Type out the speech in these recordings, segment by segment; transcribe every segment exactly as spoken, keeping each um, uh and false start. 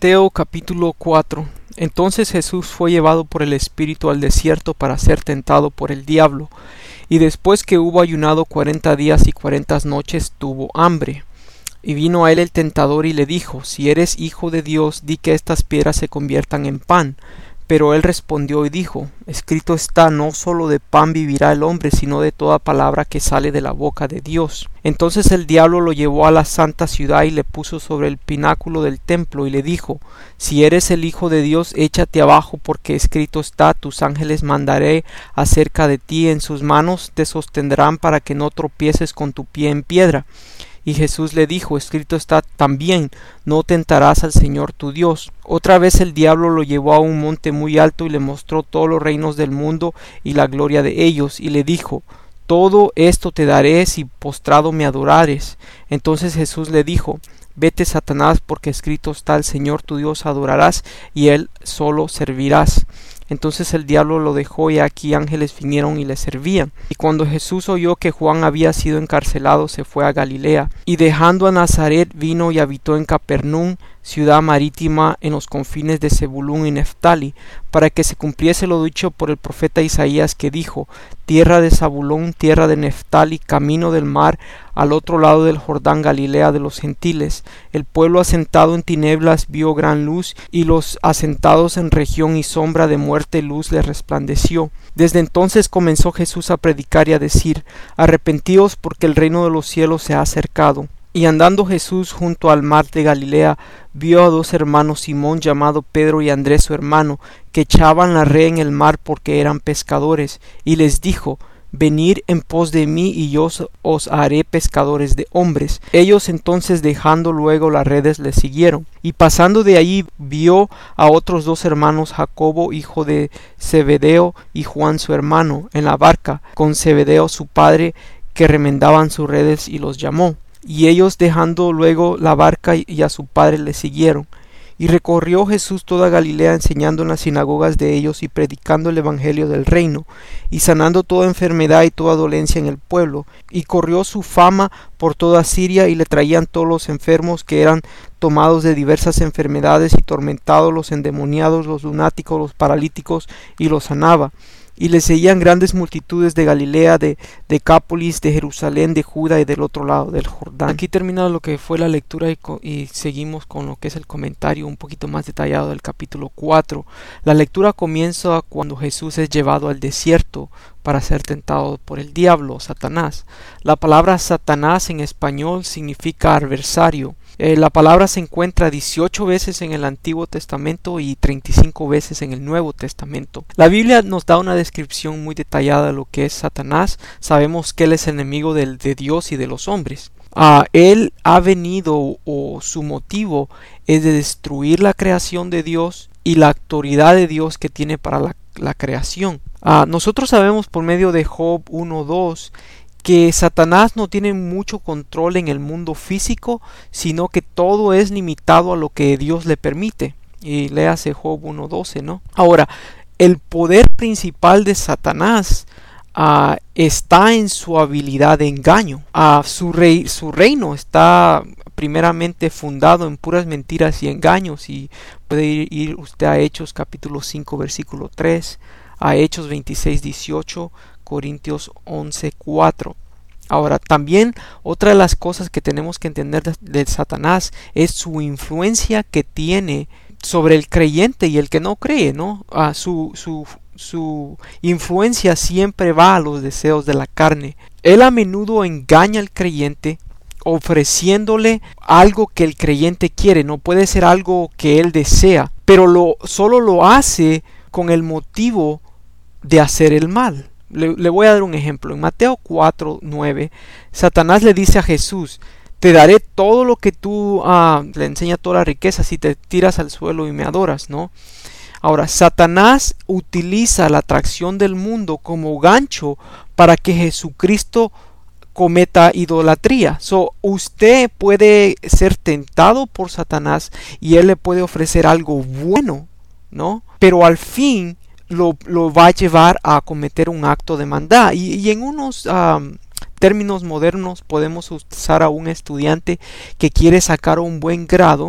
Mateo capítulo cuatro. Entonces Jesús fue llevado por el Espíritu al desierto para ser tentado por el diablo, y después que hubo ayunado cuarenta días y cuarenta noches tuvo hambre. Y vino a él el tentador y le dijo: Si eres hijo de Dios, di que estas piedras se conviertan en pan. Pero él respondió y dijo: Escrito está, no solo de pan vivirá el hombre, sino de toda palabra que sale de la boca de Dios. Entonces el diablo lo llevó a la santa ciudad y le puso sobre el pináculo del templo y le dijo: Si eres el Hijo de Dios, échate abajo, porque escrito está: Tus ángeles mandaré acerca de ti, en sus manos te sostendrán para que no tropieces con tu pie en piedra. Y Jesús le dijo: Escrito está también: No tentarás al Señor tu Dios. Otra vez el diablo lo llevó a un monte muy alto y le mostró todos los reinos del mundo y la gloria de ellos, y le dijo: Todo esto te daré si postrado me adorares. Entonces Jesús le dijo: Vete, Satanás, porque escrito está: Al Señor tu Dios adorarás y él solo servirás. Entonces el diablo lo dejó, y aquí ángeles vinieron y le servían. Y cuando Jesús oyó que Juan había sido encarcelado, se fue a Galilea, y dejando a Nazaret vino y habitó en Capernaum, ciudad marítima en los confines de Zebulún y Neftali, para que se cumpliese lo dicho por el profeta Isaías, que dijo: Tierra de Zabulón, tierra de Neftali, camino del mar, al otro lado del Jordán, Galilea de los gentiles. El pueblo asentado en tinieblas vio gran luz, y los asentados en región y sombra de muerte luz les resplandeció. Desde entonces comenzó Jesús a predicar y a decir: Arrepentíos, porque el reino de los cielos se ha acercado. Y andando Jesús junto al mar de Galilea, vio a dos hermanos, Simón llamado Pedro y Andrés su hermano, que echaban la red en el mar porque eran pescadores, y les dijo: Venid en pos de mí, y yo os haré pescadores de hombres. Ellos entonces, dejando luego las redes, le siguieron. Y pasando de allí vio a otros dos hermanos, Jacobo hijo de Zebedeo y Juan su hermano, en la barca con Zebedeo su padre, que remendaban sus redes, y los llamó. Y ellos, dejando luego la barca y a su padre, le siguieron. Y recorrió Jesús toda Galilea, enseñando en las sinagogas de ellos y predicando el evangelio del reino, y sanando toda enfermedad y toda dolencia en el pueblo. Y corrió su fama por toda Siria, y le traían todos los enfermos que eran tomados de diversas enfermedades, y tormentados, los endemoniados, los lunáticos, los paralíticos, y los sanaba. Y le seguían grandes multitudes de Galilea, de Decápolis, de Jerusalén, de Judá y del otro lado del Jordán. Aquí termina lo que fue la lectura y, y seguimos con lo que es el comentario un poquito más detallado del capítulo cuatro. La lectura comienza cuando Jesús es llevado al desierto para ser tentado por el diablo, Satanás. La palabra Satanás en español significa adversario. Eh, la palabra se encuentra dieciocho veces en el Antiguo Testamento y treinta y cinco veces en el Nuevo Testamento. La Biblia nos da una descripción muy detallada de lo que es Satanás. Sabemos que él es enemigo del, de Dios y de los hombres. Uh, él ha venido, o su motivo es de destruir la creación de Dios y la autoridad de Dios que tiene para la, la creación. Uh, nosotros sabemos por medio de Job uno dos que Satanás no tiene mucho control en el mundo físico, sino que todo es limitado a lo que Dios le permite. Y léase Job uno doce, ¿no? Ahora, el poder principal de Satanás uh, está en su habilidad de engaño. Uh, su, rey, su reino está primeramente fundado en puras mentiras y engaños. Y puede ir, ir usted a Hechos capítulo cinco versículo tres, a Hechos veintiséis dieciocho, Corintios once cuatro. Ahora, también otra de las cosas que tenemos que entender de, de Satanás es su influencia que tiene sobre el creyente y el que no cree, ¿no? Ah, su, su, su influencia siempre va a los deseos de la carne. Él a menudo engaña al creyente ofreciéndole algo que el creyente quiere. No puede ser algo que él desea, pero lo, solo lo hace con el motivo de hacer el mal. Le, le voy a dar un ejemplo. En Mateo cuatro nueve, Satanás le dice a Jesús: Te daré todo lo que tú, uh, le enseña toda la riqueza si te tiras al suelo y me adoras, ¿no? Ahora, Satanás utiliza la atracción del mundo como gancho para que Jesucristo cometa idolatría. So, usted puede ser tentado por Satanás y él le puede ofrecer algo bueno, ¿no? Pero al fin Lo, lo va a llevar a cometer un acto de maldad. Y, y en unos um, términos modernos podemos usar a un estudiante que quiere sacar un buen grado,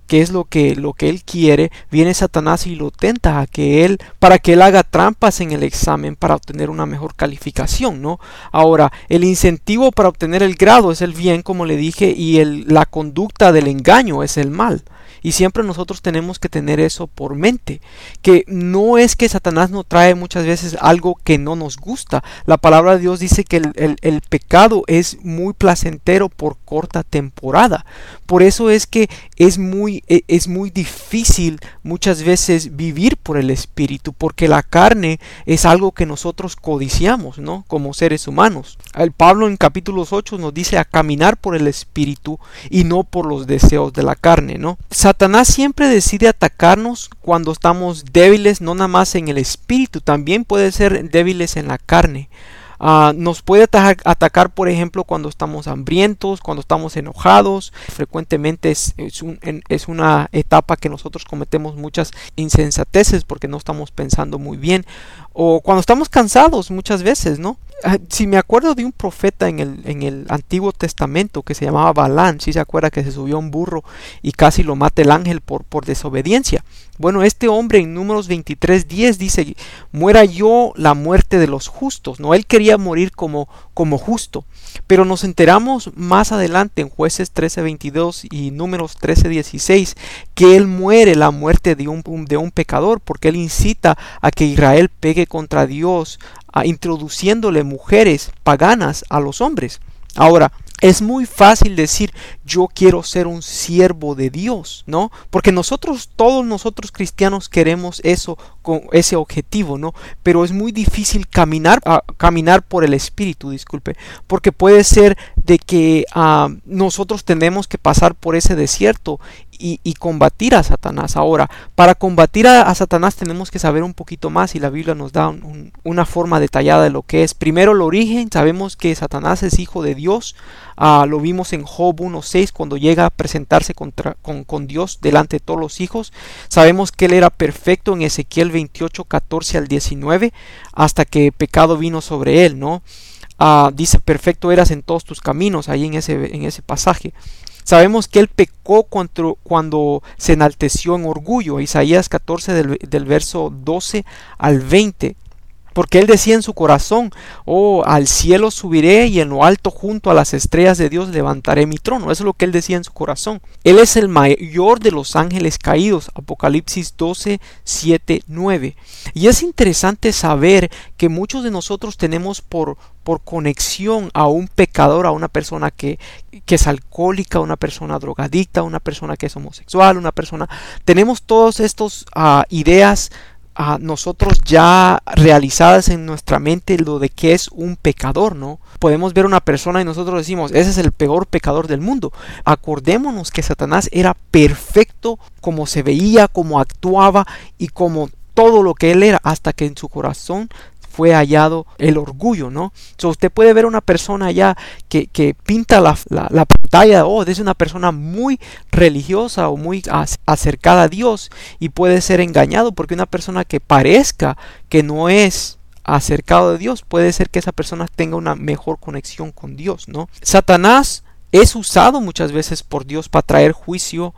qué es lo que, lo que él quiere, viene Satanás y lo tenta a que él, para que él haga trampas en el examen para obtener una mejor calificación, ¿no? Ahora, el incentivo para obtener el grado es el bien, como le dije, y el, la conducta del engaño es el mal. Y siempre nosotros tenemos que tener eso por mente, que no es que Satanás nos trae muchas veces algo que no nos gusta. La palabra de Dios dice que el, el, el pecado es muy placentero por corta temporada. Por eso es que es muy, es muy difícil muchas veces vivir por el Espíritu, porque la carne es algo que nosotros codiciamos, ¿no? Como seres humanos. El Pablo en capítulos ocho nos dice a caminar por el Espíritu y no por los deseos de la carne, ¿no? Satanás siempre decide atacarnos cuando estamos débiles, no nada más en el espíritu, también puede ser débiles en la carne. Uh, nos puede atacar, atacar, por ejemplo, cuando estamos hambrientos, cuando estamos enojados. Frecuentemente es, es, un, es una etapa que nosotros cometemos muchas insensateces porque no estamos pensando muy bien. O cuando estamos cansados muchas veces, ¿no? Uh, si me acuerdo de un profeta en el, en el Antiguo Testamento que se llamaba Balán, si se acuerda que se subió a un burro y casi lo mata el ángel por, por desobediencia. Bueno, este hombre en Números veintitrés diez dice, muera yo la muerte de los justos, ¿no? Él quería morir como, como justo, pero nos enteramos más adelante en Jueces trece veintidós y Números trece dieciséis que él muere la muerte de un, de un pecador porque él incita a que Israel pegue contra Dios, a, introduciéndole mujeres paganas a los hombres. Ahora, es muy fácil decir yo quiero ser un siervo de Dios, ¿no? Porque nosotros, todos nosotros cristianos queremos eso, con ese objetivo, ¿no? Pero es muy difícil caminar, uh, caminar por el Espíritu, disculpe, porque puede ser de que uh, nosotros tenemos que pasar por ese desierto y, y combatir a Satanás. Ahora, para combatir a, a Satanás tenemos que saber un poquito más y la Biblia nos da un, un, una forma detallada de lo que es. Primero el origen, sabemos que Satanás es hijo de Dios. Uh, lo vimos en Job uno seis cuando llega a presentarse contra, con, con Dios delante de todos los hijos. Sabemos que él era perfecto en Ezequiel veintiocho catorce al diecinueve hasta que pecado vino sobre él, ¿no? Uh, dice perfecto eras en todos tus caminos ahí en ese, en ese pasaje. Sabemos que él pecó cuando, cuando se enalteció en orgullo, Isaías catorce del, del verso doce al veinte. Porque él decía en su corazón, oh, al cielo subiré y en lo alto junto a las estrellas de Dios levantaré mi trono. Eso es lo que él decía en su corazón. Él es el mayor de los ángeles caídos, Apocalipsis doce, siete, nueve. Y es interesante saber que muchos de nosotros tenemos por, por conexión a un pecador, a una persona que, que es alcohólica, una persona drogadicta, una persona que es homosexual, una persona... Tenemos todas estas uh, ideas a nosotros ya realizadas en nuestra mente lo de que es un pecador, ¿no? Podemos ver una persona y nosotros decimos, ese es el peor pecador del mundo. Acordémonos que Satanás era perfecto como se veía, como actuaba y como todo lo que él era, hasta que en su corazón fue hallado el orgullo, ¿no? So, usted puede ver una persona ya que, que pinta la, la, la pantalla, oh, es una persona muy religiosa o muy acercada a Dios y puede ser engañado porque una persona que parezca que no es acercado de Dios, puede ser que esa persona tenga una mejor conexión con Dios, ¿no? Satanás es usado muchas veces por Dios para traer juicio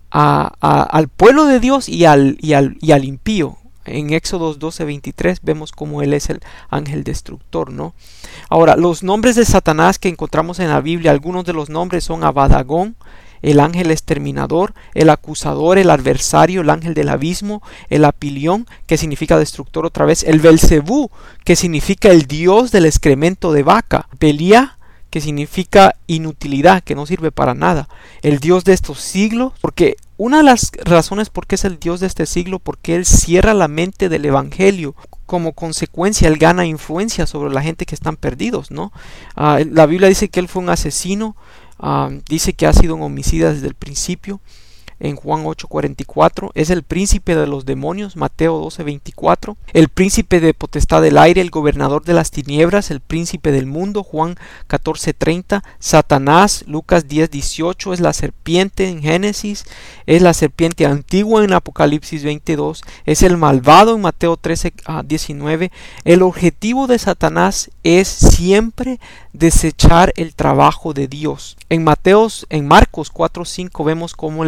a, a, al pueblo de Dios y al, y al, y al impío. En Éxodo doce veintitrés vemos cómo él es el ángel destructor, ¿no? Ahora, los nombres de Satanás que encontramos en la Biblia, algunos de los nombres son Abadagón, el ángel exterminador, el acusador, el adversario, el ángel del abismo, el Apilión, que significa destructor otra vez, el Belcebú, que significa el dios del excremento de vaca, Belía, que significa inutilidad, que no sirve para nada, el dios de estos siglos, porque una de las razones por qué es el dios de este siglo, porque él cierra la mente del evangelio, como consecuencia él gana influencia sobre la gente que están perdidos, ¿no? Uh, la Biblia dice que él fue un asesino, uh, dice que ha sido un homicida desde el principio, en Juan ocho cuarenta y cuatro, es el príncipe de los demonios, Mateo doce veinticuatro, el príncipe de potestad del aire, el gobernador de las tinieblas, el príncipe del mundo, Juan catorce treinta, Satanás, Lucas diez dieciocho, es la serpiente en Génesis, es la serpiente antigua en Apocalipsis veintidós, es el malvado en Mateo trece diecinueve. El objetivo de Satanás es siempre desechar el trabajo de Dios. En Mateos, en Marcos cuatro cinco vemos cómo él es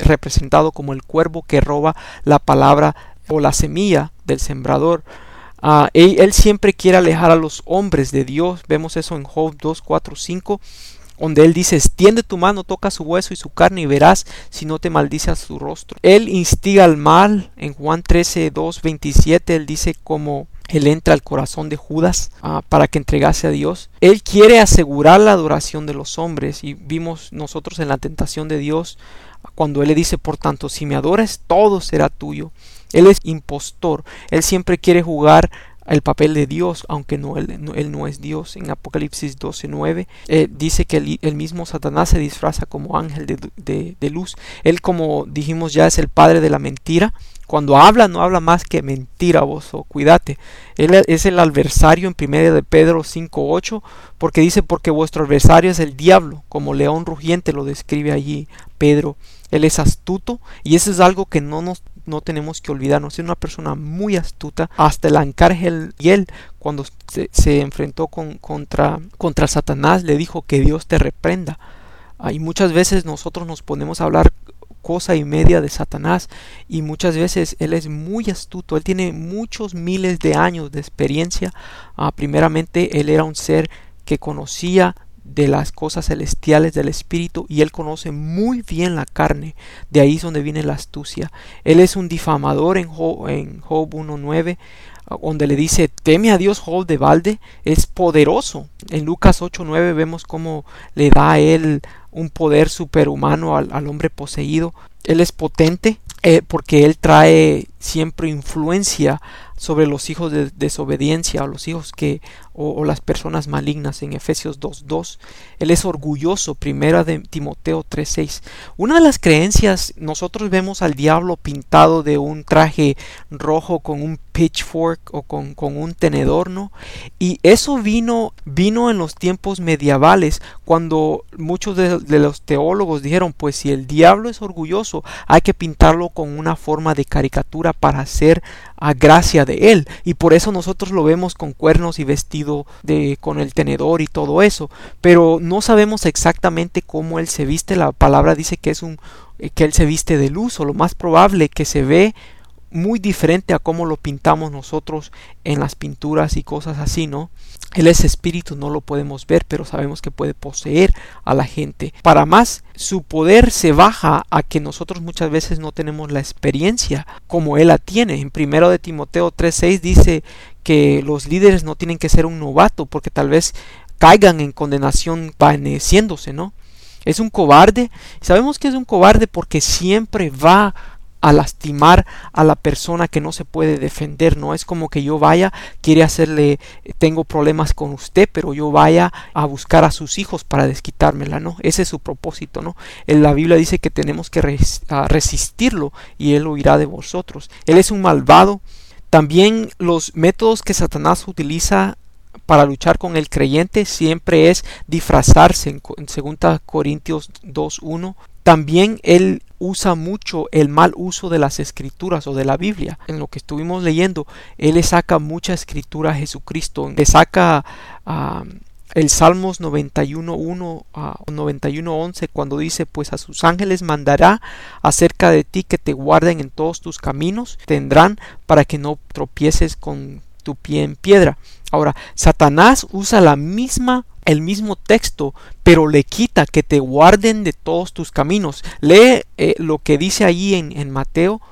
representado como el cuervo que roba la palabra o la semilla del sembrador. Uh, él, él siempre quiere alejar a los hombres de Dios. Vemos eso en Job dos, cuatro, cinco, donde él dice: extiende tu mano, toca su hueso y su carne y verás si no te maldice a su rostro. Él instiga al mal. En Juan trece, dos, veintisiete, él dice como él entra al corazón de Judas uh, para que entregase a Dios. Él quiere asegurar la adoración de los hombres, y vimos nosotros en la tentación de Dios cuando él le dice: por tanto, si me adoras, todo será tuyo. Él es impostor. Él siempre quiere jugar el papel de Dios, aunque no él, no, él no es Dios. En Apocalipsis doce, nueve eh, dice que el, el mismo Satanás se disfraza como ángel de, de, de luz. Él, como dijimos ya, es el padre de la mentira. Cuando habla, no habla más que mentira, vos, o cuídate. Él es el adversario en primera de Pedro cinco, ocho, porque dice: porque vuestro adversario es el diablo, como león rugiente, lo describe allí Pedro. Él es astuto, y eso es algo que no nos no tenemos que olvidarnos. Es una persona muy astuta. Hasta el arcángel Miguel, cuando se, se enfrentó con, contra, contra Satanás, le dijo: que Dios te reprenda. Ah, y muchas veces nosotros nos ponemos a hablar cosa y media de Satanás, y muchas veces él es muy astuto. Él tiene muchos miles de años de experiencia. Ah, primeramente, él era un ser que conocía de las cosas celestiales del espíritu, y él conoce muy bien la carne. De ahí es donde viene la astucia. Él es un difamador en Job, en Job uno, nueve, donde le dice: teme a Dios, Job de balde. Es poderoso. En Lucas ocho, nueve vemos cómo le da a él un poder superhumano al, al hombre poseído. Él es potente eh, porque él trae siempre influencia sobre los hijos de desobediencia, o los hijos que o, o las personas malignas. En Efesios dos, dos, él es orgulloso. Primera de Timoteo tres, seis. Una de las creencias, nosotros vemos al diablo pintado de un traje rojo con un pitchfork o con, con un tenedor, ¿no? Y eso vino vino en los tiempos medievales, cuando muchos de, de los teólogos dijeron: pues si el diablo es orgulloso, hay que pintarlo con una forma de caricatura para hacer a gracia de él, y por eso nosotros lo vemos con cuernos y vestido de con el tenedor y todo eso. Pero no sabemos exactamente cómo él se viste. La palabra dice que es un que él se viste de luz, o lo más probable que se ve muy diferente a cómo lo pintamos nosotros en las pinturas y cosas así, ¿no? Él es espíritu, no lo podemos ver, pero sabemos que puede poseer a la gente. Para más, su poder se baja a que nosotros muchas veces no tenemos la experiencia como él la tiene. En primero de Timoteo tres, seis dice que los líderes no tienen que ser un novato, porque tal vez caigan en condenación vaneciéndose, ¿no? Es un cobarde. Sabemos que es un cobarde porque siempre va a lastimar a la persona que no se puede defender. No es como que yo vaya, quiere hacerle, tengo problemas con usted, pero yo vaya a buscar a sus hijos para desquitármela, ¿no? Ese es su propósito, ¿no? En la Biblia dice que tenemos que res, uh, resistirlo, y él huirá de vosotros. Él es un malvado. También los métodos que Satanás utiliza para luchar con el creyente siempre es disfrazarse. En, en segunda Corintios dos, uno, también él usa mucho el mal uso de las escrituras o de la Biblia. En lo que estuvimos leyendo, él le saca mucha escritura a Jesucristo. Le saca uh, el Salmos noventa y uno, uno a uh, noventa y uno, once, cuando dice: pues a sus ángeles mandará acerca de ti, que te guarden en todos tus caminos, tendrán para que no tropieces con tu pie en piedra. Ahora, Satanás usa la misma el mismo texto, pero le quita: que te guarden de todos tus caminos. Lee eh, lo que dice allí en, en Mateo,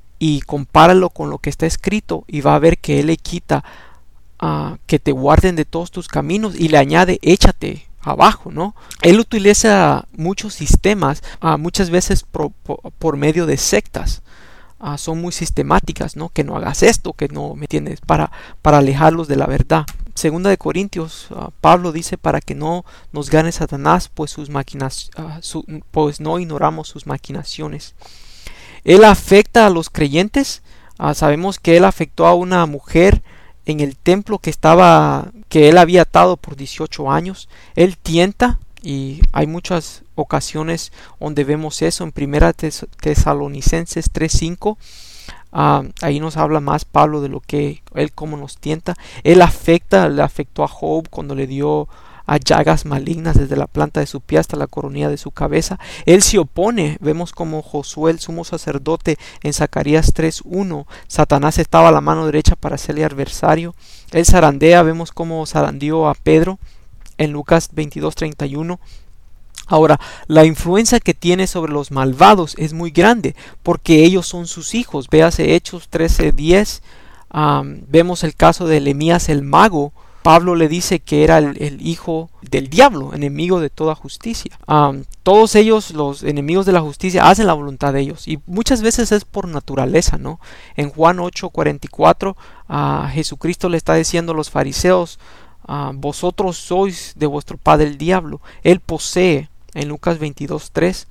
y compáralo con lo que está escrito, y va a ver que él le quita uh, que te guarden de todos tus caminos, y le añade: échate abajo, ¿no? Él utiliza muchos sistemas, uh, muchas veces por, por, por medio de sectas. Uh, son muy sistemáticas, ¿no? Que no hagas esto, que no me entiendes, para, para alejarlos de la verdad. Segunda de Corintios, uh, Pablo dice: para que no nos gane Satanás, pues sus máquinas, uh, su, pues no ignoramos sus maquinaciones. Él afecta a los creyentes. Uh, sabemos que él afectó a una mujer en el templo que estaba, que él había atado por dieciocho años. Él tienta, y hay muchas ocasiones donde vemos eso. En primera Tes- Tesalonicenses tres, cinco, uh, ahí nos habla más Pablo de lo que él cómo nos tienta. Él afecta, le afectó a Job cuando le dio a llagas malignas desde la planta de su pie hasta la coronilla de su cabeza. Él se opone. Vemos como Josué, el sumo sacerdote, en Zacarías tres uno, Satanás estaba a la mano derecha para hacerle adversario. Él zarandea. Vemos como zarandeó a Pedro en Lucas veintidós treinta y uno. Ahora, la influencia que tiene sobre los malvados es muy grande porque ellos son sus hijos. Véase Hechos trece diez. Um, vemos el caso de Elías el mago. Pablo le dice que era el, el hijo del diablo, enemigo de toda justicia. Um, todos ellos, los enemigos de la justicia, hacen la voluntad de ellos. Y muchas veces es por naturaleza, ¿no? En Juan ocho cuarenta y cuatro, uh, Jesucristo le está diciendo a los fariseos, uh, vosotros sois de vuestro padre el diablo. Él posee. En Lucas veintidós tres,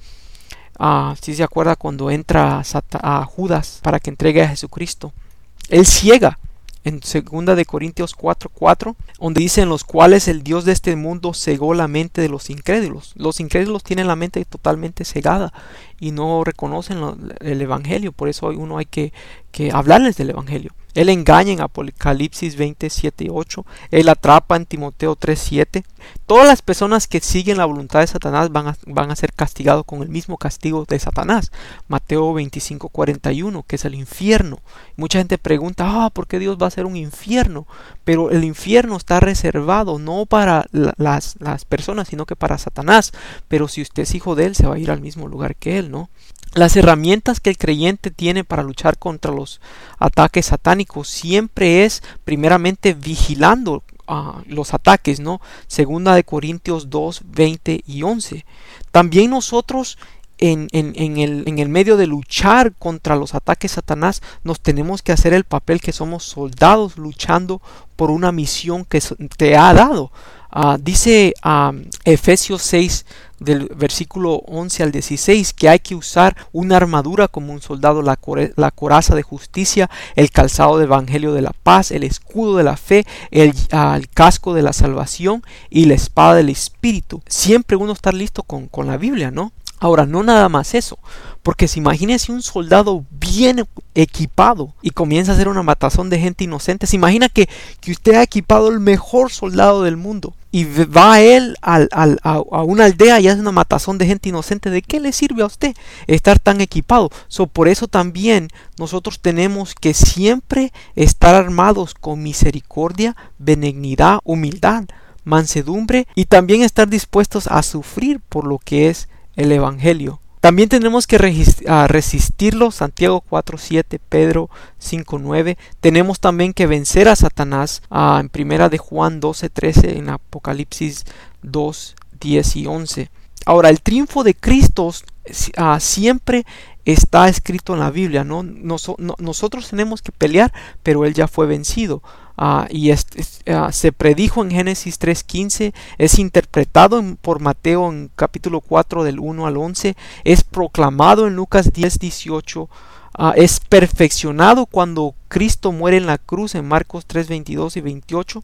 uh, si se acuerda cuando entra a, a Judas para que entregue a Jesucristo, él ciega. En segunda de Corintios cuatro cuatro, donde dice, en los cuales el Dios de este mundo cegó la mente de los incrédulos. Los incrédulos tienen la mente totalmente cegada y no reconocen lo, el evangelio. Por eso uno hay que, que hablarles del evangelio. Él engaña en Apocalipsis veinte siete y ocho. Él atrapa en Timoteo tres siete. Todas las personas que siguen la voluntad de Satanás van a, van a ser castigados con el mismo castigo de Satanás. Mateo veinticinco cuarenta y uno, que es el infierno. Mucha gente pregunta, ah, ¿por qué Dios va a hacer un infierno? Pero el infierno está reservado no para la, las, las personas, sino que para Satanás. Pero si usted es hijo de él, se va a ir al mismo lugar que él, ¿no? Las herramientas que el creyente tiene para luchar contra los ataques satánicos siempre es primeramente vigilando uh, los ataques, ¿no? Segunda de Corintios dos veinte y once. También nosotros en, en, en, el, en el medio de luchar contra los ataques de Satanás nos tenemos que hacer el papel que somos soldados luchando por una misión que te ha dado. Uh, dice um, Efesios seis del versículo once al dieciséis que hay que usar una armadura como un soldado, la, la coraza de justicia, el calzado del evangelio de la paz, el escudo de la fe, el, uh, el casco de la salvación y la espada del espíritu. Siempre uno está listo con, con la Biblia, ¿no? Ahora, no nada más eso, porque se imagínese un soldado bien equipado y comienza a hacer una matazón de gente inocente. Se imagina que, que usted ha equipado el mejor soldado del mundo y va él al, al, a, a una aldea y hace una matazón de gente inocente. ¿De qué le sirve a usted estar tan equipado? So, por eso también nosotros tenemos que siempre estar armados con misericordia, benignidad, humildad, mansedumbre y también estar dispuestos a sufrir por lo que es el evangelio. También tenemos que resistirlo, Santiago cuatro siete, Pedro cinco nueve. Tenemos también que vencer a Satanás, uh, en primera de Juan doce trece, en Apocalipsis dos diez y once. Ahora, el triunfo de Cristo uh, siempre está escrito en la Biblia, ¿no? Nos, no, nosotros tenemos que pelear, pero Él ya fue vencido. Uh, y es, es, uh, se predijo en Génesis tres quince, es interpretado en, por Mateo en capítulo cuatro del uno al once, es proclamado en Lucas diez dieciocho, uh, es perfeccionado cuando Cristo muere en la cruz en Marcos tres veintidós y veintiocho.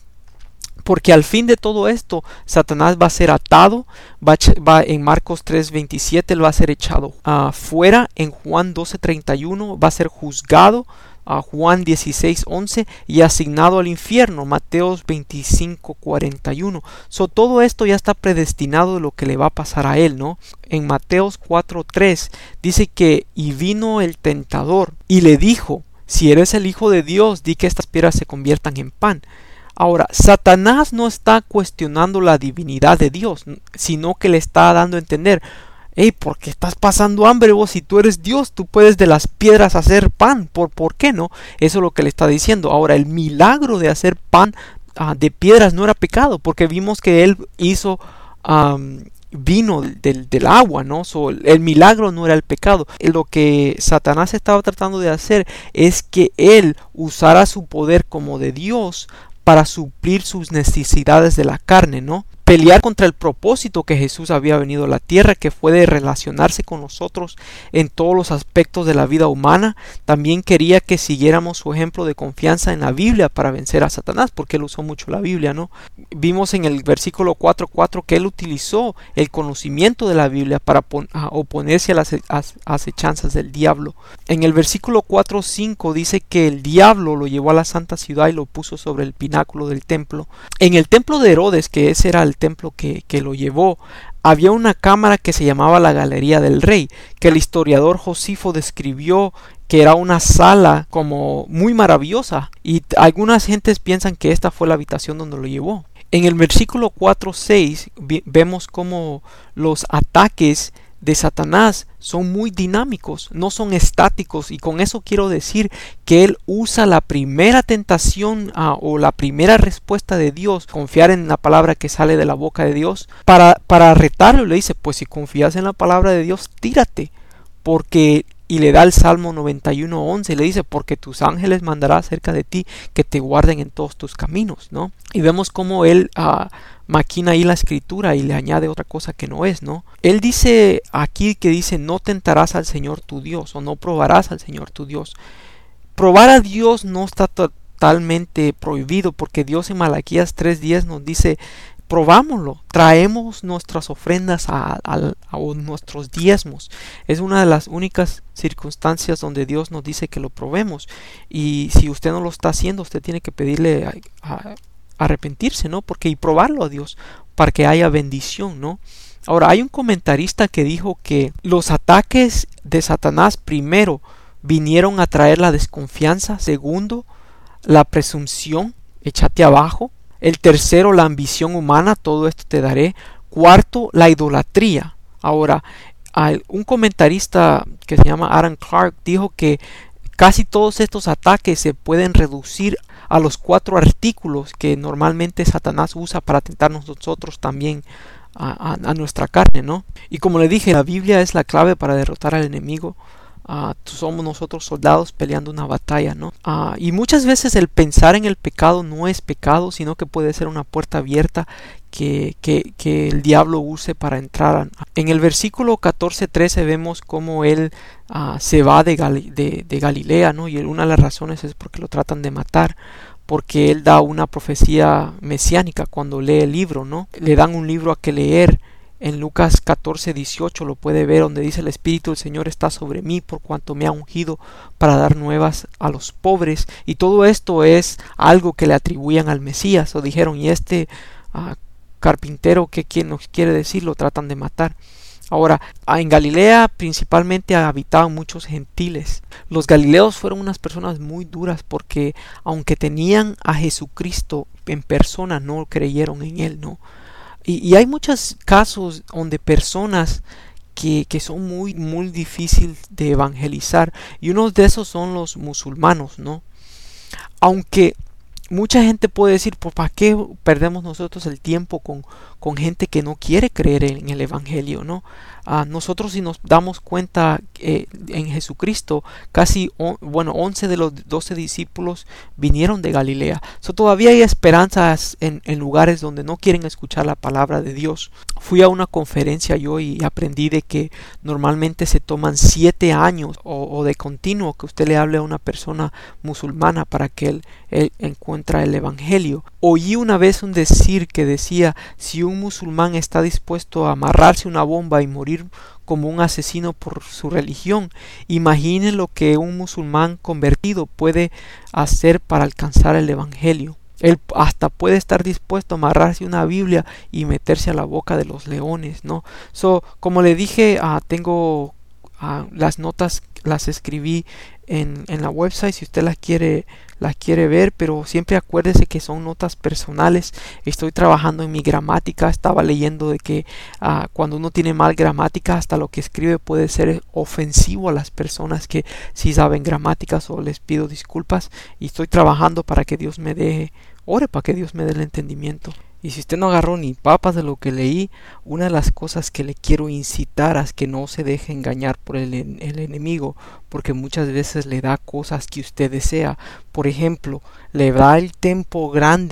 Porque al fin de todo esto, Satanás va a ser atado, va, va en Marcos tres veintisiete, él va a ser echado uh, fuera, en Juan doce treinta y uno, va a ser juzgado, a Juan dieciséis once, y asignado al infierno, Mateos veinticinco cuarenta y uno. So, todo esto ya está predestinado de lo que le va a pasar a él, ¿no? En Mateos cuatro tres dice que y vino el tentador y le dijo, si eres el Hijo de Dios, di que estas piedras se conviertan en pan. Ahora, Satanás no está cuestionando la divinidad de Dios, sino que le está dando a entender, hey, ¿por qué estás pasando hambre vos? Si tú eres Dios, tú puedes de las piedras hacer pan. ¿Por, por qué no? Eso es lo que le está diciendo. Ahora, el milagro de hacer pan uh, de piedras no era pecado, porque vimos que él hizo um, vino del, del agua, ¿no? So, el milagro no era el pecado. Lo que Satanás estaba tratando de hacer es que él usara su poder como de Dios para suplir sus necesidades de la carne, ¿no? pelear contra el propósito que Jesús había venido a la tierra, que fue de relacionarse con nosotros en todos los aspectos de la vida humana. También quería que siguiéramos su ejemplo de confianza en la Biblia para vencer a Satanás, porque él usó mucho la Biblia, ¿no? Vimos en el versículo cuatro cuatro que él utilizó el conocimiento de la Biblia para oponerse a las acechanzas del diablo. En el versículo cuatro cinco dice que el diablo lo llevó a la santa ciudad y lo puso sobre el pináculo del templo. En el templo de Herodes, que ese era el templo que, que lo llevó, había una cámara que se llamaba la Galería del Rey, que el historiador Josifo describió que era una sala como muy maravillosa, y algunas gentes piensan que esta fue la habitación donde lo llevó. En el versículo cuatro seis vemos como los ataques de Satanás son muy dinámicos, no son estáticos, y con eso quiero decir que él usa la primera tentación uh, o la primera respuesta de Dios, confiar en la palabra que sale de la boca de Dios, para, para retarlo. Le dice, pues si confías en la palabra de Dios, tírate, porque... Y le da el Salmo noventa y uno once, le dice, porque tus ángeles mandará cerca de ti que te guarden en todos tus caminos, ¿no? Y vemos cómo él uh, maquina ahí la escritura y le añade otra cosa que no es, ¿no? Él dice aquí que dice, no tentarás al Señor tu Dios, o no probarás al Señor tu Dios. Probar a Dios no está totalmente prohibido, porque Dios en Malaquías tres diez nos dice, probámoslo, traemos nuestras ofrendas a, a, a nuestros diezmos. Es una de las únicas circunstancias donde Dios nos dice que lo probemos, y si usted no lo está haciendo, usted tiene que pedirle a, a, arrepentirse, ¿no? Porque y probarlo a Dios para que haya bendición, ¿no? Ahora, hay un comentarista que dijo que los ataques de Satanás, primero, vinieron a traer la desconfianza; segundo, la presunción, échate abajo; el tercero, la ambición humana, todo esto te daré; cuarto, la idolatría. Ahora, un comentarista que se llama Adam Clark dijo que casi todos estos ataques se pueden reducir a los cuatro artículos que normalmente Satanás usa para tentarnos nosotros también a, a, a nuestra carne, ¿no? Y como le dije, la Biblia es la clave para derrotar al enemigo. Uh, somos nosotros soldados peleando una batalla, ¿no? Uh, y muchas veces el pensar en el pecado no es pecado, sino que puede ser una puerta abierta que, que, que el diablo use para entrar. A... En el versículo catorce trece vemos cómo él uh, se va de, Gal de, de Galilea, ¿no? Y una de las razones es porque lo tratan de matar, porque él da una profecía mesiánica cuando lee el libro, ¿no? Le dan un libro a que leer. En Lucas catorce dieciocho lo puede ver, donde dice, el Espíritu del Señor está sobre mí por cuanto me ha ungido para dar nuevas a los pobres. Y todo esto es algo que le atribuían al Mesías, o dijeron, y este uh, carpintero, ¿qué quién nos quiere decir? Lo tratan de matar. Ahora, en Galilea principalmente habitaban muchos gentiles. Los galileos fueron unas personas muy duras, porque aunque tenían a Jesucristo en persona, no creyeron en él, ¿no? Y, y hay muchos casos donde personas que, que son muy, muy difíciles de evangelizar, y uno de esos son los musulmanos, ¿no? Aunque mucha gente puede decir, pues, ¿para qué perdemos nosotros el tiempo con, con gente que no quiere creer en el evangelio, ¿no? Uh, nosotros, si nos damos cuenta eh, en Jesucristo, casi on, bueno, once de los doce discípulos vinieron de Galilea. So, todavía hay esperanzas en, en lugares donde no quieren escuchar la palabra de Dios. Fui a una conferencia yo y aprendí de que normalmente se toman siete años o, o de continuo que usted le hable a una persona musulmana para que él, él encuentre el evangelio. Oí una vez un decir que decía, si un musulmán está dispuesto a amarrarse una bomba y morir como un asesino por su religión, imaginen lo que un musulmán convertido puede hacer para alcanzar el evangelio. Él hasta puede estar dispuesto a amarrarse una Biblia y meterse a la boca de los leones, ¿no? So, como le dije, uh, tengo uh, las notas, las escribí en, en la website si usted las quiere las quiere ver, pero siempre acuérdese que son notas personales. Estoy trabajando en mi gramática. Estaba leyendo de que uh, cuando uno tiene mal gramática, hasta lo que escribe puede ser ofensivo a las personas que sí saben gramática. So, les pido disculpas y estoy trabajando para que Dios me deje, ore para que Dios me dé el entendimiento. Y si usted no agarró ni papas de lo que leí, una de las cosas que le quiero incitar es que no se deje engañar por el, el enemigo, porque muchas veces le da cosas que usted desea. Por ejemplo, le da el templo grande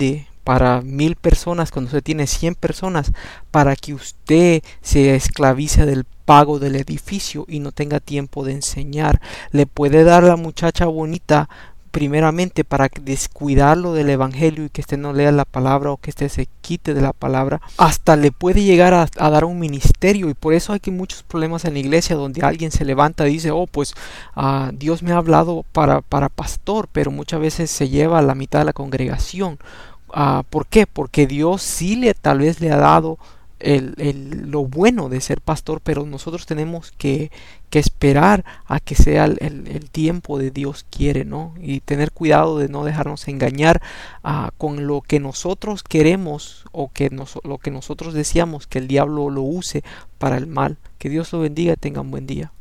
para mil personas cuando usted tiene cien personas, para que usted se esclavice del pago del edificio y no tenga tiempo de enseñar. Le puede dar la muchacha bonita primeramente para descuidarlo del evangelio y que usted no lea la palabra o que usted se quite de la palabra, hasta le puede llegar a, a dar un ministerio. Y por eso hay que muchos problemas en la iglesia donde alguien se levanta y dice, oh pues uh, Dios me ha hablado para, para pastor, pero muchas veces se lleva a la mitad de la congregación. Uh, ¿por qué? Porque Dios sí le tal vez le ha dado El, el, lo bueno de ser pastor, pero nosotros tenemos que, que esperar a que sea el, el, el tiempo de Dios quiere, ¿no? Y tener cuidado de no dejarnos engañar uh, con lo que nosotros queremos o que nos, lo que nosotros deseamos que el diablo lo use para el mal. Que Dios lo bendiga y tengan buen día.